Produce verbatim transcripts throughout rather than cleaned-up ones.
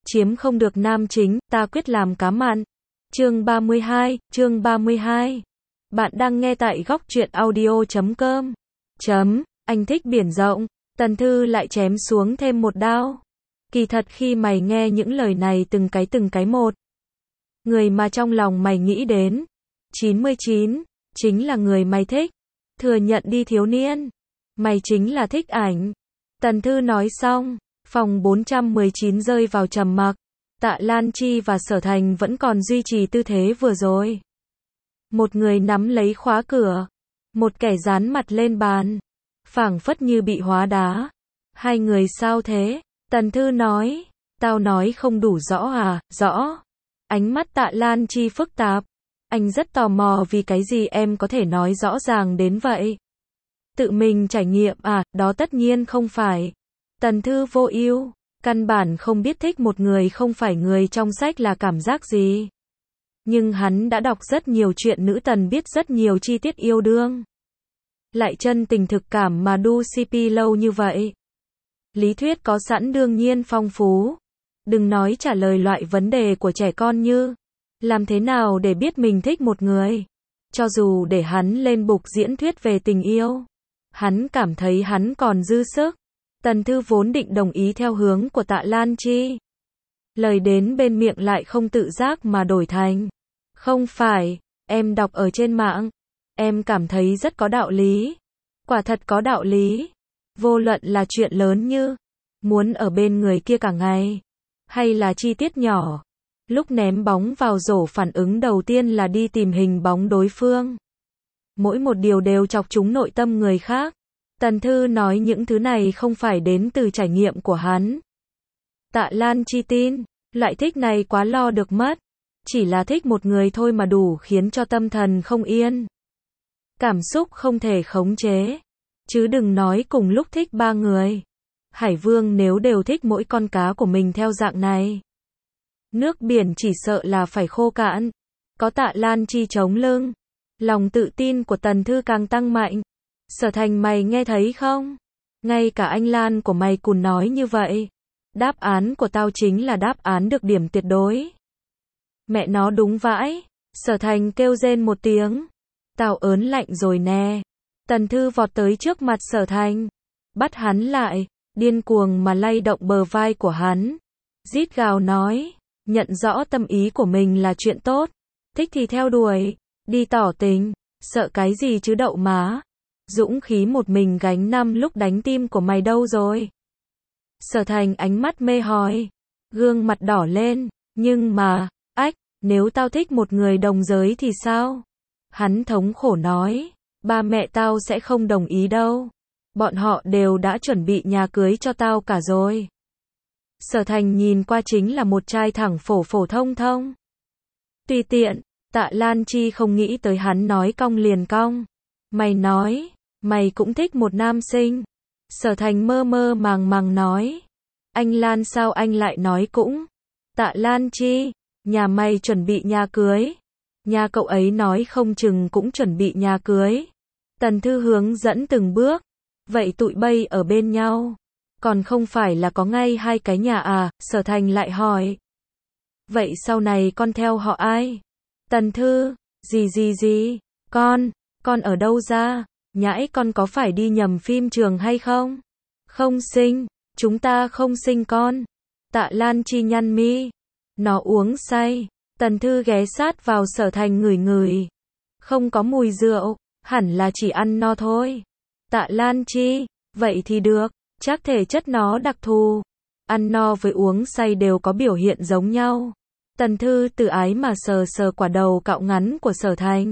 chiếm không được nam chính, ta quyết làm cá mặn. Chương ba mươi hai, chương ba mươi hai. Bạn đang nghe tại góc truyện audio chấm com. Chấm, anh thích biển rộng. Tần Thư lại chém xuống thêm một đao. Kỳ thật khi mày nghe những lời này từng cái từng cái một, người mà trong lòng mày nghĩ đến, chín mươi chín, chính là người mày thích. Thừa nhận đi thiếu niên. Mày chính là thích ảnh. Tần Thư nói xong, phòng bốn trăm mười chín rơi vào trầm mặc. Tạ Lan Chi và Sở Thành vẫn còn duy trì tư thế vừa rồi. Một người nắm lấy khóa cửa, một kẻ dán mặt lên bàn, phảng phất như bị hóa đá. Hai người sao thế? Tần Thư nói, tao nói không đủ rõ à? Rõ. Ánh mắt Tạ Lan Chi phức tạp. Anh rất tò mò vì cái gì em có thể nói rõ ràng đến vậy. Tự mình trải nghiệm à? Đó tất nhiên không phải. Tần Thư vô ưu, căn bản không biết thích một người không phải người trong sách là cảm giác gì. Nhưng hắn đã đọc rất nhiều chuyện nữ tần, biết rất nhiều chi tiết yêu đương. Lại chân tình thực cảm mà đu xê pê lâu như vậy. Lý thuyết có sẵn đương nhiên phong phú. Đừng nói trả lời loại vấn đề của trẻ con như làm thế nào để biết mình thích một người. Cho dù để hắn lên bục diễn thuyết về tình yêu, hắn cảm thấy hắn còn dư sức. Tần Thư vốn định đồng ý theo hướng của Tạ Lan Chi. Lời đến bên miệng lại không tự giác mà đổi thành, không phải, em đọc ở trên mạng, em cảm thấy rất có đạo lý. Quả thật có đạo lý. Vô luận là chuyện lớn như muốn ở bên người kia cả ngày, hay là chi tiết nhỏ, lúc ném bóng vào rổ phản ứng đầu tiên là đi tìm hình bóng đối phương. Mỗi một điều đều chọc trúng nội tâm người khác. Tần Thư nói những thứ này không phải đến từ trải nghiệm của hắn. Tạ Lan Chi tin, loại thích này quá lo được mất. Chỉ là thích một người thôi mà đủ khiến cho tâm thần không yên. Cảm xúc không thể khống chế. Chứ đừng nói cùng lúc thích ba người. Hải Vương nếu đều thích mỗi con cá của mình theo dạng này, nước biển chỉ sợ là phải khô cạn. Có Tạ Lan Chi chống lưng, lòng tự tin của Tần Thư càng tăng mạnh. Sở Thành, mày nghe thấy không? Ngay cả anh Lan của mày cùn nói như vậy. Đáp án của tao chính là đáp án được điểm tuyệt đối. Mẹ nó đúng vãi. Sở Thành kêu rên một tiếng. Tao ớn lạnh rồi nè. Tần Thư vọt tới trước mặt Sở Thành, bắt hắn lại, điên cuồng mà lay động bờ vai của hắn. Rít gào nói, nhận rõ tâm ý của mình là chuyện tốt. Thích thì theo đuổi, đi tỏ tình, sợ cái gì chứ đậu má. Dũng khí một mình gánh năm lúc đánh tim của mày đâu rồi? Sở Thành ánh mắt mê hỏi, gương mặt đỏ lên, nhưng mà, ách, nếu tao thích một người đồng giới thì sao? Hắn thống khổ nói, ba mẹ tao sẽ không đồng ý đâu. Bọn họ đều đã chuẩn bị nhà cưới cho tao cả rồi. Sở Thành nhìn qua chính là một trai thẳng phổ phổ thông thông. Tùy tiện. Tạ Lan Chi không nghĩ tới hắn nói cong liền cong. Mày nói, mày cũng thích một nam sinh. Sở Thành mơ mơ màng màng nói. Anh Lan sao anh lại nói cũng? Tạ Lan Chi, nhà mày chuẩn bị nhà cưới. Nhà cậu ấy nói không chừng cũng chuẩn bị nhà cưới. Tần Thư hướng dẫn từng bước. Vậy tụi bay ở bên nhau, còn không phải là có ngay hai cái nhà à? Sở Thành lại hỏi. Vậy sau này con theo họ ai? Tần Thư, gì gì gì, con, con ở đâu ra? Nhãi, con có phải đi nhầm phim trường hay không? Không sinh, chúng ta không sinh con. Tạ Lan Chi nhăn mi. Nó uống say. Tần Thư ghé sát vào Sở Thành ngửi ngửi. Không có mùi rượu, hẳn là chỉ ăn no thôi. Tạ Lan Chi, vậy thì được, chắc thể chất nó đặc thù. Ăn no với uống say đều có biểu hiện giống nhau. Tần Thư tự ái mà sờ sờ quả đầu cạo ngắn của Sở Thành.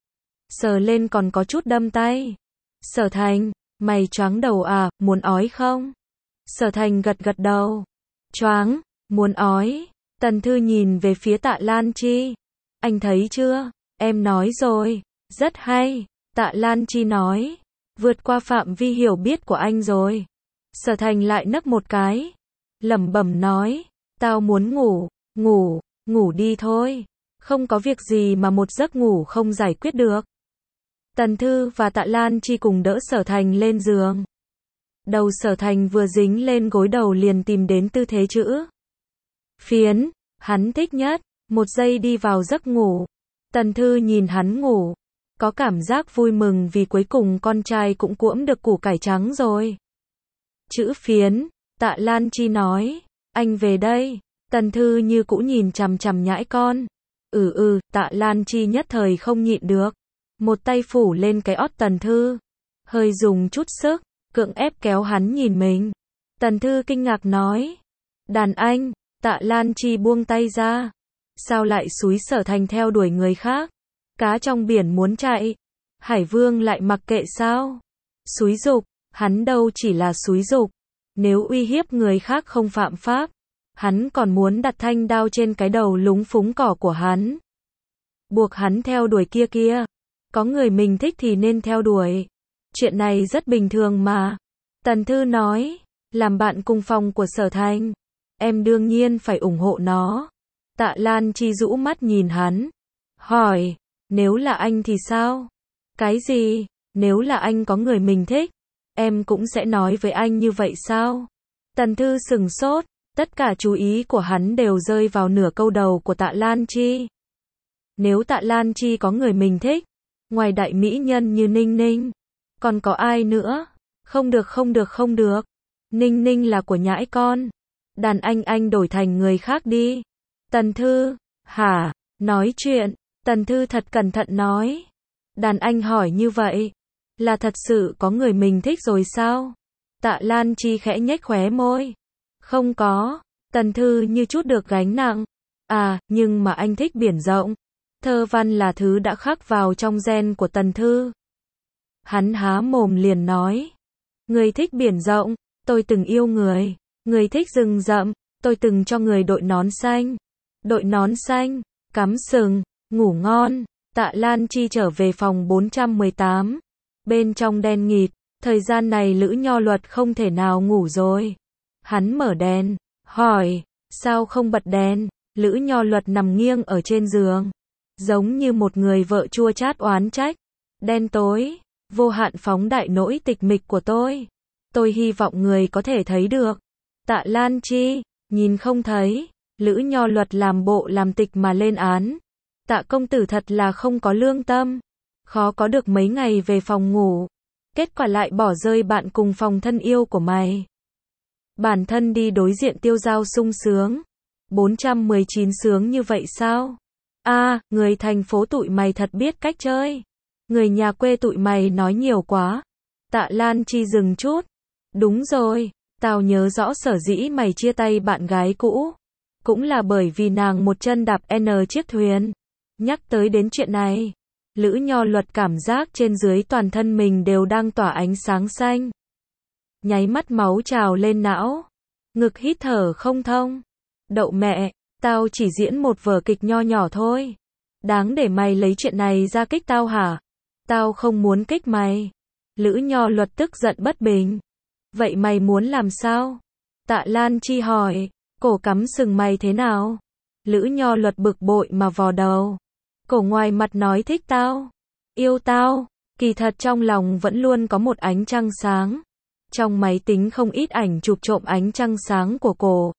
Sờ lên còn có chút đâm tay. Sở Thành, mày choáng đầu à, muốn ói không? Sở Thành gật gật đầu. Choáng, muốn ói. Tần Thư nhìn về phía Tạ Lan Chi. Anh thấy chưa, em nói rồi, rất hay. Tạ Lan Chi nói, vượt qua phạm vi hiểu biết của anh rồi. Sở Thành lại nấc một cái, lẩm bẩm nói, tao muốn ngủ, ngủ, ngủ đi thôi. Không có việc gì mà một giấc ngủ không giải quyết được. Tần Thư và Tạ Lan Chi cùng đỡ Sở Thành lên giường. Đầu Sở Thành vừa dính lên gối đầu liền tìm đến tư thế chữ phiến, hắn thích nhất, một giây đi vào giấc ngủ. Tần Thư nhìn hắn ngủ, có cảm giác vui mừng vì cuối cùng con trai cũng cuỗm được củ cải trắng rồi. Chữ phiến, Tạ Lan Chi nói, anh về đây. Tần Thư như cũ nhìn chằm chằm nhãi con. Ừ ừ, Tạ Lan Chi nhất thời không nhịn được. Một tay phủ lên cái ót Tần Thư. Hơi dùng chút sức, cưỡng ép kéo hắn nhìn mình. Tần Thư kinh ngạc nói. Đàn anh, Tạ Lan Chi buông tay ra. Sao lại xúi Sở Thành theo đuổi người khác? Cá trong biển muốn chạy. Hải Vương lại mặc kệ sao? Xúi giục, hắn đâu chỉ là xúi giục. Nếu uy hiếp người khác không phạm pháp, hắn còn muốn đặt thanh đao trên cái đầu lúng phúng cỏ của hắn. Buộc hắn theo đuổi kia kia. Có người mình thích thì nên theo đuổi. Chuyện này rất bình thường mà. Tần Thư nói, làm bạn cùng phòng của Sở Thành, em đương nhiên phải ủng hộ nó. Tạ Lan Chi rũ mắt nhìn hắn. Hỏi, nếu là anh thì sao? Cái gì? Nếu là anh có người mình thích, em cũng sẽ nói với anh như vậy sao? Tần Thư sừng sốt, tất cả chú ý của hắn đều rơi vào nửa câu đầu của Tạ Lan Chi. Nếu Tạ Lan Chi có người mình thích, ngoài đại mỹ nhân như Ninh Ninh, còn có ai nữa? Không được không được không được. Ninh Ninh là của nhãi con. Đàn anh anh đổi thành người khác đi. Tần Thư, hả? Nói chuyện. Tần Thư thật cẩn thận nói. Đàn anh hỏi như vậy, là thật sự có người mình thích rồi sao? Tạ Lan Chi khẽ nhếch khóe môi. Không có. Tần Thư như chút được gánh nặng. À, nhưng mà anh thích biển rộng. Thơ văn là thứ đã khắc vào trong gen của Tần Thư. Hắn há mồm liền nói. Người thích biển rộng, tôi từng yêu người. Người thích rừng rậm, tôi từng cho người đội nón xanh. Đội nón xanh, cắm sừng, ngủ ngon. Tạ Lan Chi trở về phòng bốn trăm mười tám. Bên trong đen nghịt, thời gian này Lữ Nho Luật không thể nào ngủ rồi. Hắn mở đèn, hỏi, sao không bật đèn? Lữ Nho Luật nằm nghiêng ở trên giường, giống như một người vợ chua chát oán trách. Đen tối, vô hạn phóng đại nỗi tịch mịch của tôi. Tôi hy vọng người có thể thấy được. Tạ Lan Chi, nhìn không thấy. Lữ Nho Luật làm bộ làm tịch mà lên án. Tạ công tử thật là không có lương tâm. Khó có được mấy ngày về phòng ngủ. Kết quả lại bỏ rơi bạn cùng phòng thân yêu của mày. Bản thân đi đối diện tiêu giao sung sướng. bốn trăm mười chín sướng như vậy sao? A, à, người thành phố tụi mày thật biết cách chơi. Người nhà quê tụi mày nói nhiều quá. Tạ Lan Chi dừng chút. Đúng rồi, tao nhớ rõ sở dĩ mày chia tay bạn gái cũ. Cũng là bởi vì nàng một chân đạp N chiếc thuyền. Nhắc tới đến chuyện này, Lữ Nho Luật cảm giác trên dưới toàn thân mình đều đang tỏa ánh sáng xanh. Nháy mắt máu trào lên não. Ngực hít thở không thông. Đậu mẹ, tao chỉ diễn một vở kịch nho nhỏ thôi. Đáng để mày lấy chuyện này ra kích tao hả? Tao không muốn kích mày. Lữ Nho Luật tức giận bất bình. Vậy mày muốn làm sao? Tạ Lan Chi hỏi, cổ cắm sừng mày thế nào? Lữ Nho Luật bực bội mà vò đầu. Cổ ngoài mặt nói thích tao, yêu tao, kỳ thật trong lòng vẫn luôn có một ánh trăng sáng. Trong máy tính không ít ảnh chụp trộm ánh trăng sáng của cổ.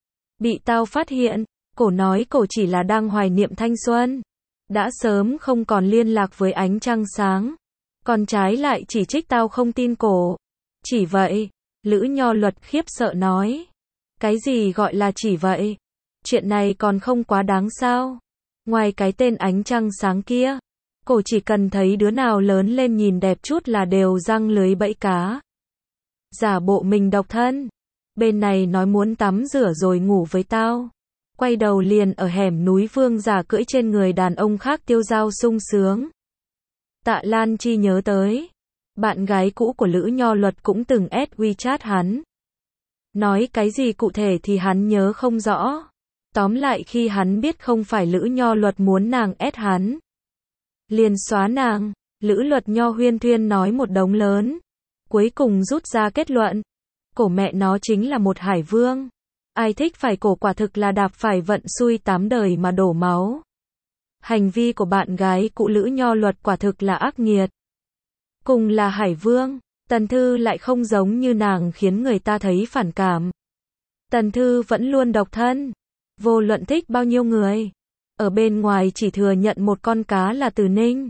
Bị tao phát hiện, cổ nói cổ chỉ là đang hoài niệm thanh xuân. Đã sớm không còn liên lạc với ánh trăng sáng. Còn trái lại chỉ trích tao không tin cổ. Chỉ vậy, Lữ Nho Luật khiếp sợ nói. Cái gì gọi là chỉ vậy? Chuyện này còn không quá đáng sao? Ngoài cái tên ánh trăng sáng kia, cổ chỉ cần thấy đứa nào lớn lên nhìn đẹp chút là đều răng lưới bẫy cá. Giả bộ mình độc thân. Bên này nói muốn tắm rửa rồi ngủ với tao. Quay đầu liền ở hẻm núi Vương giả cưỡi trên người đàn ông khác tiêu dao sung sướng. Tạ Lan Chi nhớ tới. Bạn gái cũ của Lữ Nho Luật cũng từng add WeChat hắn. Nói cái gì cụ thể thì hắn nhớ không rõ. Tóm lại khi hắn biết không phải Lữ Nho Luật muốn nàng ép hắn, liền xóa nàng. Lữ Luật Nho huyên thuyên nói một đống lớn, cuối cùng rút ra kết luận, cổ mẹ nó chính là một hải vương. Ai thích phải cổ quả thực là đạp phải vận xui tám đời mà đổ máu. Hành vi của bạn gái cũ Lữ Nho Luật quả thực là ác nghiệt. Cùng là hải vương, Tần Thư lại không giống như nàng khiến người ta thấy phản cảm. Tần Thư vẫn luôn độc thân. Vô luận thích bao nhiêu người, ở bên ngoài chỉ thừa nhận một con cá là Từ Ninh.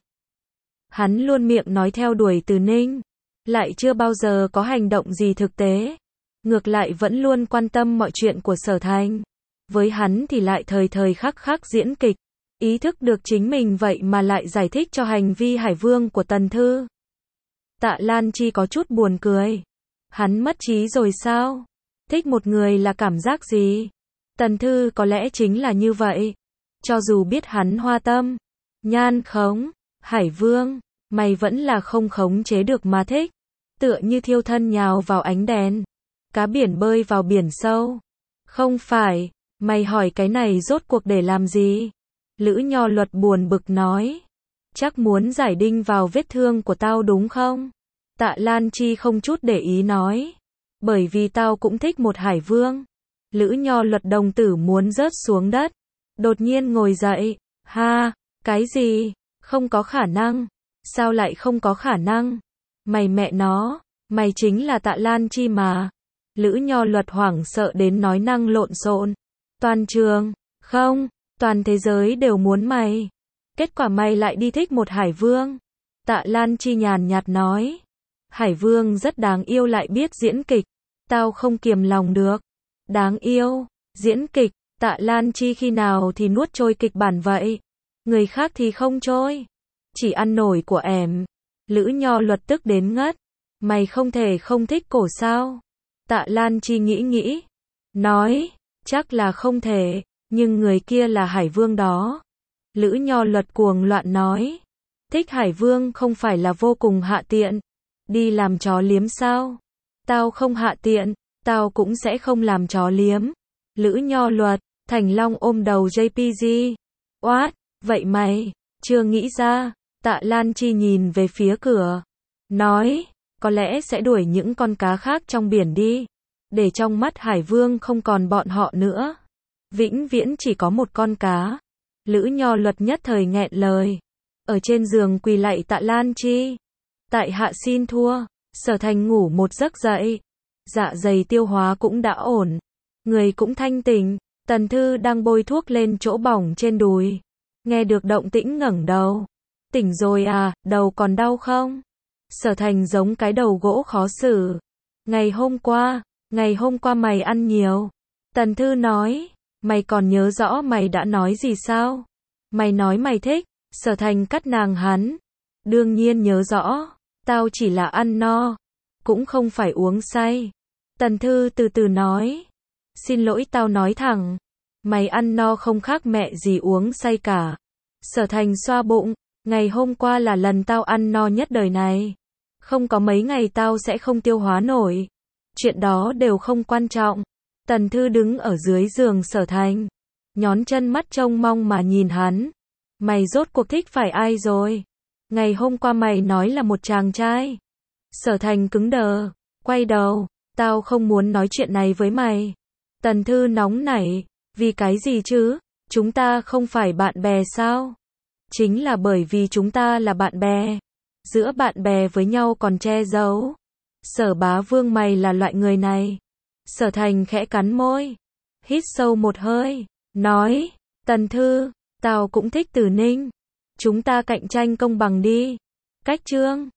Hắn luôn miệng nói theo đuổi Từ Ninh, lại chưa bao giờ có hành động gì thực tế. Ngược lại vẫn luôn quan tâm mọi chuyện của Sở Thành. Với hắn thì lại thời thời khắc khắc diễn kịch. Ý thức được chính mình vậy mà lại giải thích cho hành vi Hải Vương của Tần Thư. Tạ Lan Chi có chút buồn cười. Hắn mất trí rồi sao? Thích một người là cảm giác gì? Tần Thư có lẽ chính là như vậy. Cho dù biết hắn hoa tâm, nhan khống, Hải Vương, mày vẫn là không khống chế được mà thích. Tựa như thiêu thân nhào vào ánh đèn, cá biển bơi vào biển sâu. Không phải, mày hỏi cái này rốt cuộc để làm gì? Lữ Nho Luật buồn bực nói. Chắc muốn giải đinh vào vết thương của tao đúng không? Tạ Lan Chi không chút để ý nói. Bởi vì tao cũng thích một Hải Vương. Lữ Nho Luật đồng tử muốn rớt xuống đất. Đột nhiên ngồi dậy. Ha, cái gì? Không có khả năng. Sao lại không có khả năng? Mày mẹ nó, mày chính là Tạ Lan Chi mà. Lữ Nho Luật hoảng sợ đến nói năng lộn xộn. Toàn trường, không, toàn thế giới đều muốn mày. Kết quả mày lại đi thích một Hải Vương. Tạ Lan Chi nhàn nhạt nói. Hải Vương rất đáng yêu lại biết diễn kịch. Tao không kiềm lòng được. Đáng yêu, diễn kịch, Tạ Lan Chi khi nào thì nuốt trôi kịch bản vậy? Người khác thì không trôi. Chỉ ăn nổi của em. Lữ Nho Luật tức đến ngất. Mày không thể không thích cổ sao? Tạ Lan Chi nghĩ nghĩ. Nói, chắc là không thể, nhưng người kia là Hải Vương đó. Lữ Nho Luật cuồng loạn nói. Thích Hải Vương không phải là vô cùng hạ tiện. Đi làm chó liếm sao? Tao không hạ tiện, tao cũng sẽ không làm chó liếm. Lữ Nho Luật, Thành Long ôm đầu gi pê giê. Oát, vậy mày, chưa nghĩ ra. Tạ Lan Chi nhìn về phía cửa. Nói, có lẽ sẽ đuổi những con cá khác trong biển đi. Để trong mắt Hải Vương không còn bọn họ nữa. Vĩnh viễn chỉ có một con cá. Lữ Nho Luật nhất thời nghẹn lời. Ở trên giường quỳ lạy Tạ Lan Chi. Tại hạ xin thua. Sở Thành ngủ một giấc dậy. Dạ dày tiêu hóa cũng đã ổn. Người cũng thanh tỉnh. Tần Thư đang bôi thuốc lên chỗ bỏng trên đùi. Nghe được động tĩnh ngẩng đầu. Tỉnh rồi à, đầu còn đau không? Sở Thành giống cái đầu gỗ khó xử. Ngày hôm qua, ngày hôm qua mày ăn nhiều. Tần Thư nói, mày còn nhớ rõ mày đã nói gì sao? Mày nói mày thích. Sở Thành cắt nàng hắn. Đương nhiên nhớ rõ, tao chỉ là ăn no, cũng không phải uống say. Tần Thư từ từ nói, xin lỗi tao nói thẳng, mày ăn no không khác mẹ gì uống say cả. Sở Thành xoa bụng, ngày hôm qua là lần tao ăn no nhất đời này. Không có mấy ngày tao sẽ không tiêu hóa nổi. Chuyện đó đều không quan trọng. Tần Thư đứng ở dưới giường Sở Thành, nhón chân mắt trông mong mà nhìn hắn. Mày rốt cuộc thích phải ai rồi? Ngày hôm qua mày nói là một chàng trai. Sở Thành cứng đờ, quay đầu, tao không muốn nói chuyện này với mày. Tần Thư nóng nảy, vì cái gì chứ? Chúng ta không phải bạn bè sao? Chính là bởi vì chúng ta là bạn bè. Giữa bạn bè với nhau còn che giấu. Sở Bá Vương mày là loại người này. Sở Thành khẽ cắn môi, hít sâu một hơi, nói, Tần Thư, tao cũng thích Từ Ninh. Chúng ta cạnh tranh công bằng đi. Cách chương